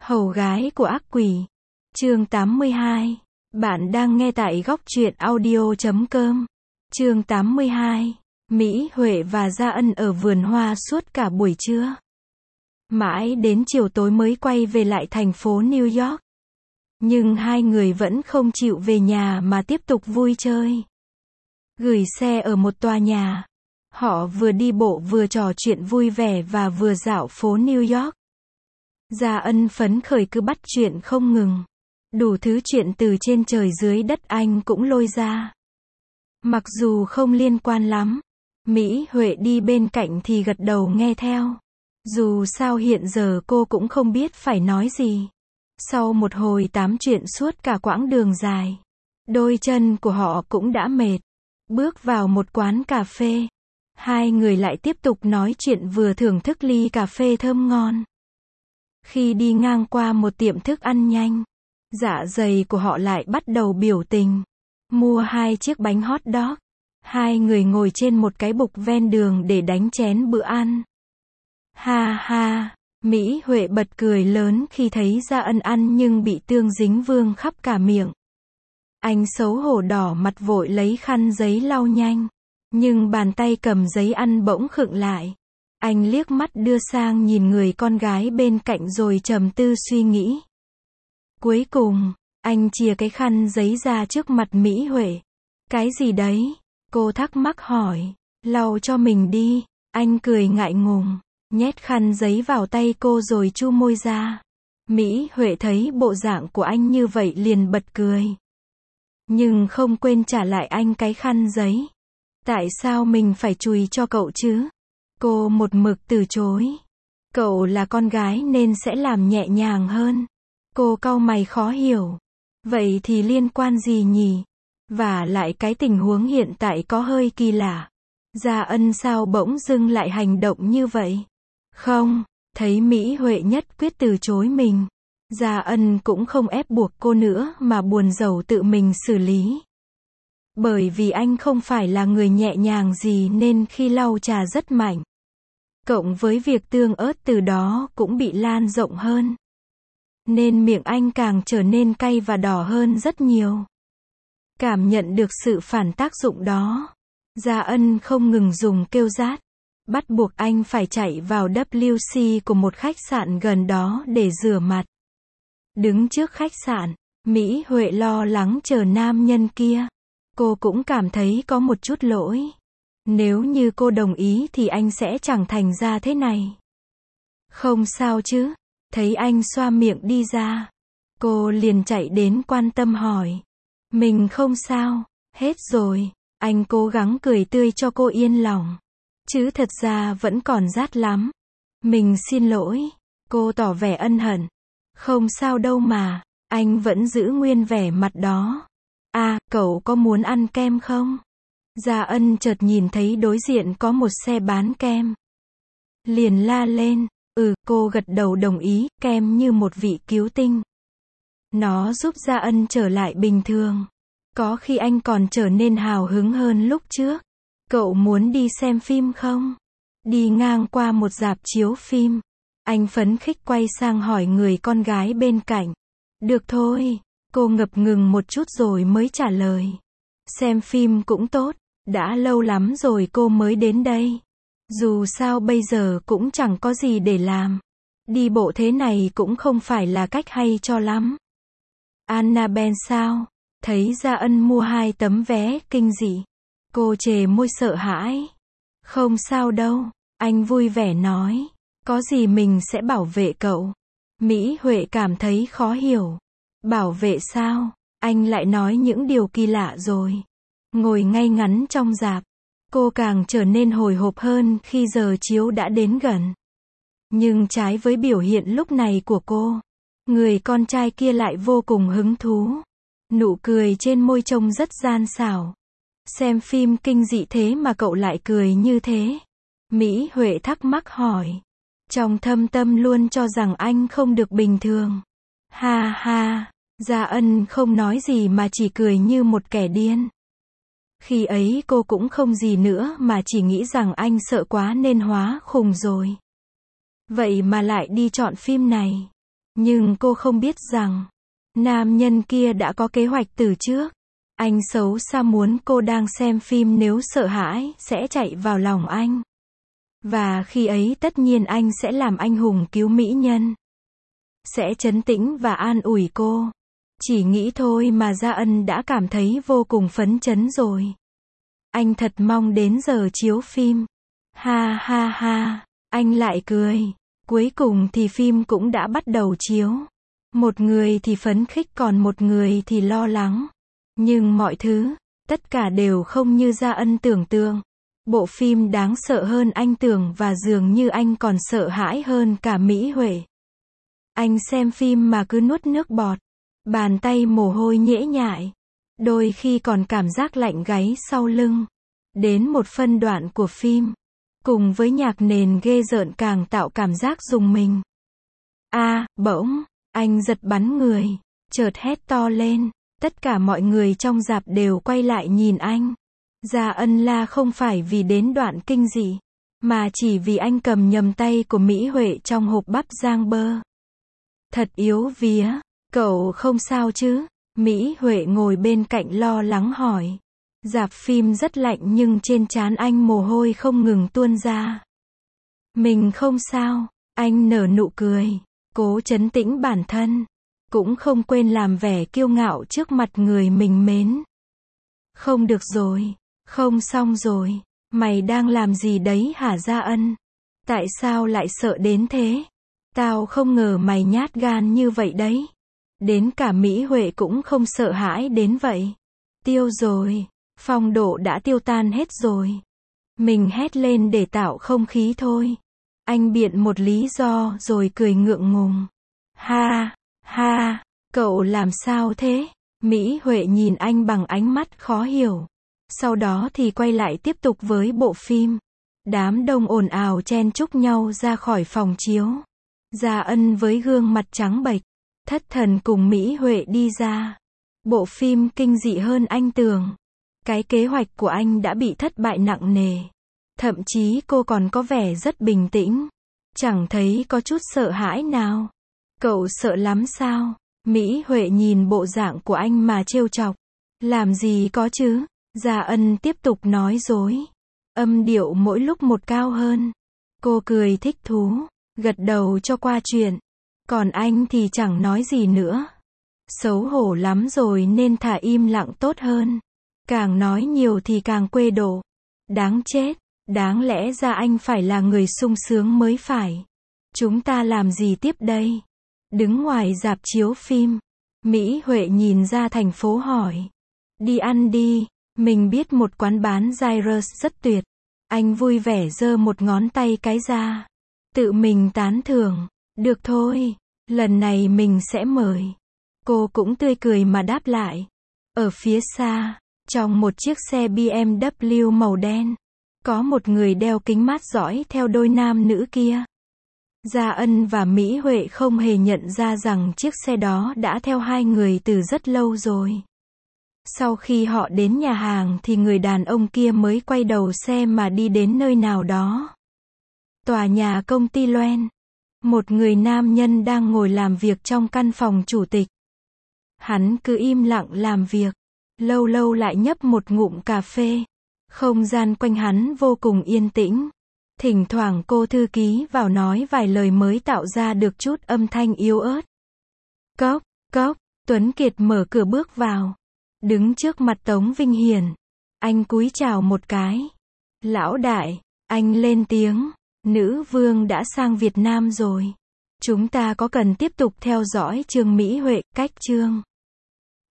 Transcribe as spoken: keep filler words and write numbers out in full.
Hầu gái của ác quỷ. Chương tám mươi hai. Bạn đang nghe tại góc truyện audio chấm com. Chương tám mươi hai. Mỹ Huệ và Gia Ân ở vườn hoa suốt cả buổi trưa. Mãi đến chiều tối mới quay về lại thành phố New York. Nhưng hai người vẫn không chịu về nhà mà tiếp tục vui chơi. Gửi xe ở một tòa nhà. Họ vừa đi bộ vừa trò chuyện vui vẻ và vừa dạo phố New York. Gia Ân phấn khởi cứ bắt chuyện không ngừng. Đủ thứ chuyện từ trên trời dưới đất anh cũng lôi ra. Mặc dù không liên quan lắm, Mỹ Huệ đi bên cạnh thì gật đầu nghe theo. Dù sao hiện giờ cô cũng không biết phải nói gì. Sau một hồi tám chuyện suốt cả quãng đường dài, đôi chân của họ cũng đã mệt. Bước vào một quán cà phê, hai người lại tiếp tục nói chuyện vừa thưởng thức ly cà phê thơm ngon. Khi đi ngang qua một tiệm thức ăn nhanh, dạ dày của họ lại bắt đầu biểu tình. Mua hai chiếc bánh hot dog. Hai người ngồi trên một cái bục ven đường để đánh chén bữa ăn. Ha ha, Mỹ Huệ bật cười lớn khi thấy Gia Ân ăn nhưng bị tương dính vương khắp cả miệng. Anh xấu hổ đỏ mặt vội lấy khăn giấy lau nhanh. Nhưng bàn tay cầm giấy ăn bỗng khựng lại. Anh liếc mắt đưa sang nhìn người con gái bên cạnh rồi trầm tư suy nghĩ. Cuối cùng, anh chìa cái khăn giấy ra trước mặt Mỹ Huệ. Cái gì đấy? Cô thắc mắc hỏi. Lau cho mình đi. Anh cười ngại ngùng, nhét khăn giấy vào tay cô rồi chu môi ra. Mỹ Huệ thấy bộ dạng của anh như vậy liền bật cười. Nhưng không quên trả lại anh cái khăn giấy. Tại sao mình phải chùi cho cậu chứ? Cô một mực từ chối. Cậu là con gái nên sẽ làm nhẹ nhàng hơn. Cô cau mày khó hiểu. Vậy thì liên quan gì nhỉ? Và lại cái tình huống hiện tại có hơi kỳ lạ. Gia Ân sao bỗng dưng lại hành động như vậy? Không, thấy Mỹ Huệ nhất quyết từ chối mình. Gia Ân cũng không ép buộc cô nữa mà buồn rầu tự mình xử lý. Bởi vì anh không phải là người nhẹ nhàng gì nên khi lau trà rất mạnh. Cộng với việc tương ớt từ đó cũng bị lan rộng hơn. Nên miệng anh càng trở nên cay và đỏ hơn rất nhiều. Cảm nhận được sự phản tác dụng đó, Gia Ân không ngừng dùng kêu rát. Bắt buộc anh phải chạy vào W C của một khách sạn gần đó để rửa mặt. Đứng trước khách sạn, Mỹ Huệ lo lắng chờ nam nhân kia. Cô cũng cảm thấy có một chút lỗi. Nếu như cô đồng ý thì anh sẽ chẳng thành ra thế này. Không sao chứ? Thấy anh xoa miệng đi ra, cô liền chạy đến quan tâm hỏi. Mình không sao, hết rồi. Anh cố gắng cười tươi cho cô yên lòng. Chứ thật ra vẫn còn rát lắm. Mình xin lỗi. Cô tỏ vẻ ân hận. Không sao đâu mà. Anh vẫn giữ nguyên vẻ mặt đó. À, cậu có muốn ăn kem không? Gia Ân chợt nhìn thấy đối diện có một xe bán kem. Liền la lên. Ừ, cô gật đầu đồng ý, kem như một vị cứu tinh. Nó giúp Gia Ân trở lại bình thường. Có khi anh còn trở nên hào hứng hơn lúc trước. Cậu muốn đi xem phim không? Đi ngang qua một rạp chiếu phim. Anh phấn khích quay sang hỏi người con gái bên cạnh. Được thôi. Cô ngập ngừng một chút rồi mới trả lời. Xem phim cũng tốt. Đã lâu lắm rồi cô mới đến đây. Dù sao bây giờ cũng chẳng có gì để làm. Đi bộ thế này cũng không phải là cách hay cho lắm. Annabelle sao? Thấy Gia Ân mua hai tấm vé kinh dị. Cô chề môi sợ hãi. Không sao đâu. Anh vui vẻ nói. Có gì mình sẽ bảo vệ cậu. Mỹ Huệ cảm thấy khó hiểu. Bảo vệ sao? Anh lại nói những điều kỳ lạ rồi. Ngồi ngay ngắn trong rạp. Cô càng trở nên hồi hộp hơn khi giờ chiếu đã đến gần. Nhưng trái với biểu hiện lúc này của cô, người con trai kia lại vô cùng hứng thú. Nụ cười trên môi trông rất gian xảo. Xem phim kinh dị thế mà cậu lại cười như thế. Mỹ Huệ thắc mắc hỏi. Trong thâm tâm luôn cho rằng anh không được bình thường. Ha ha, Gia Ân không nói gì mà chỉ cười như một kẻ điên. Khi ấy cô cũng không gì nữa mà chỉ nghĩ rằng anh sợ quá nên hóa khùng rồi. Vậy mà lại đi chọn phim này. Nhưng cô không biết rằng, nam nhân kia đã có kế hoạch từ trước. Anh xấu xa muốn cô đang xem phim nếu sợ hãi, sẽ chạy vào lòng anh. Và khi ấy tất nhiên anh sẽ làm anh hùng cứu mỹ nhân. Sẽ trấn tĩnh và an ủi cô. Chỉ nghĩ thôi mà Gia Ân đã cảm thấy vô cùng phấn chấn rồi. Anh thật mong đến giờ chiếu phim. Ha ha ha, anh lại cười. Cuối cùng thì phim cũng đã bắt đầu chiếu. Một người thì phấn khích còn một người thì lo lắng. Nhưng mọi thứ, tất cả đều không như Gia Ân tưởng tượng. Bộ phim đáng sợ hơn anh tưởng và dường như anh còn sợ hãi hơn cả Mỹ Huệ. Anh xem phim mà cứ nuốt nước bọt. Bàn tay mồ hôi nhễ nhại. Đôi khi còn cảm giác lạnh gáy sau lưng. Đến một phân đoạn của phim, cùng với nhạc nền ghê rợn càng tạo cảm giác rùng mình. A, à, bỗng, anh giật bắn người, chợt hét to lên. Tất cả mọi người trong rạp đều quay lại nhìn anh. Gia Ân la không phải vì đến đoạn kinh dị, mà chỉ vì anh cầm nhầm tay của Mỹ Huệ trong hộp bắp rang bơ. Thật yếu vía, cậu không sao chứ? Mỹ Huệ ngồi bên cạnh lo lắng hỏi. Rạp phim rất lạnh nhưng trên trán anh mồ hôi không ngừng tuôn ra. Mình không sao, anh nở nụ cười, cố trấn tĩnh bản thân. Cũng không quên làm vẻ kiêu ngạo trước mặt người mình mến. Không được rồi, không xong rồi, mày đang làm gì đấy hả Gia Ân? Tại sao lại sợ đến thế? Tao không ngờ mày nhát gan như vậy đấy. Đến cả Mỹ Huệ cũng không sợ hãi đến vậy. Tiêu rồi, phong độ đã tiêu tan hết rồi. Mình hét lên để tạo không khí thôi. Anh biện một lý do rồi cười ngượng ngùng. Ha, ha, cậu làm sao thế? Mỹ Huệ nhìn anh bằng ánh mắt khó hiểu. Sau đó thì quay lại tiếp tục với bộ phim. Đám đông ồn ào chen chúc nhau ra khỏi phòng chiếu. Gia Ân với gương mặt trắng bệch, thất thần cùng Mỹ Huệ đi ra. Bộ phim kinh dị hơn anh tưởng. Cái kế hoạch của anh đã bị thất bại nặng nề. Thậm chí cô còn có vẻ rất bình tĩnh. Chẳng thấy có chút sợ hãi nào. Cậu sợ lắm sao? Mỹ Huệ nhìn bộ dạng của anh mà trêu chọc. Làm gì có chứ? Gia Ân tiếp tục nói dối. Âm điệu mỗi lúc một cao hơn. Cô cười thích thú, gật đầu cho qua chuyện. Còn anh thì chẳng nói gì nữa. Xấu hổ lắm rồi nên thả im lặng tốt hơn. Càng nói nhiều thì càng quê độ. Đáng chết, đáng lẽ ra anh phải là người sung sướng mới phải. Chúng ta làm gì tiếp đây? Đứng ngoài rạp chiếu phim, Mỹ Huệ nhìn ra thành phố hỏi. Đi ăn đi, mình biết một quán bán gyros rất tuyệt. Anh vui vẻ giơ một ngón tay cái ra. Tự mình tán thưởng. Được thôi, lần này mình sẽ mời. Cô cũng tươi cười mà đáp lại. Ở phía xa, trong một chiếc xe bê em vê màu đen, có một người đeo kính mát dõi theo đôi nam nữ kia. Gia Ân và Mỹ Huệ không hề nhận ra rằng chiếc xe đó đã theo hai người từ rất lâu rồi. Sau khi họ đến nhà hàng thì người đàn ông kia mới quay đầu xe mà đi đến nơi nào đó. Tòa nhà công ty Loen. Một người nam nhân đang ngồi làm việc trong căn phòng chủ tịch. Hắn cứ im lặng làm việc, lâu lâu lại nhấp một ngụm cà phê. Không gian quanh hắn vô cùng yên tĩnh. Thỉnh thoảng cô thư ký vào nói vài lời mới tạo ra được chút âm thanh yếu ớt. Cốc, cốc, Tuấn Kiệt mở cửa bước vào. Đứng trước mặt Tống Vinh Hiển. Anh cúi chào một cái. Lão đại, anh lên tiếng. Nữ vương đã sang Việt Nam rồi. Chúng ta có cần tiếp tục theo dõi Trương Mỹ Huệ, cách chương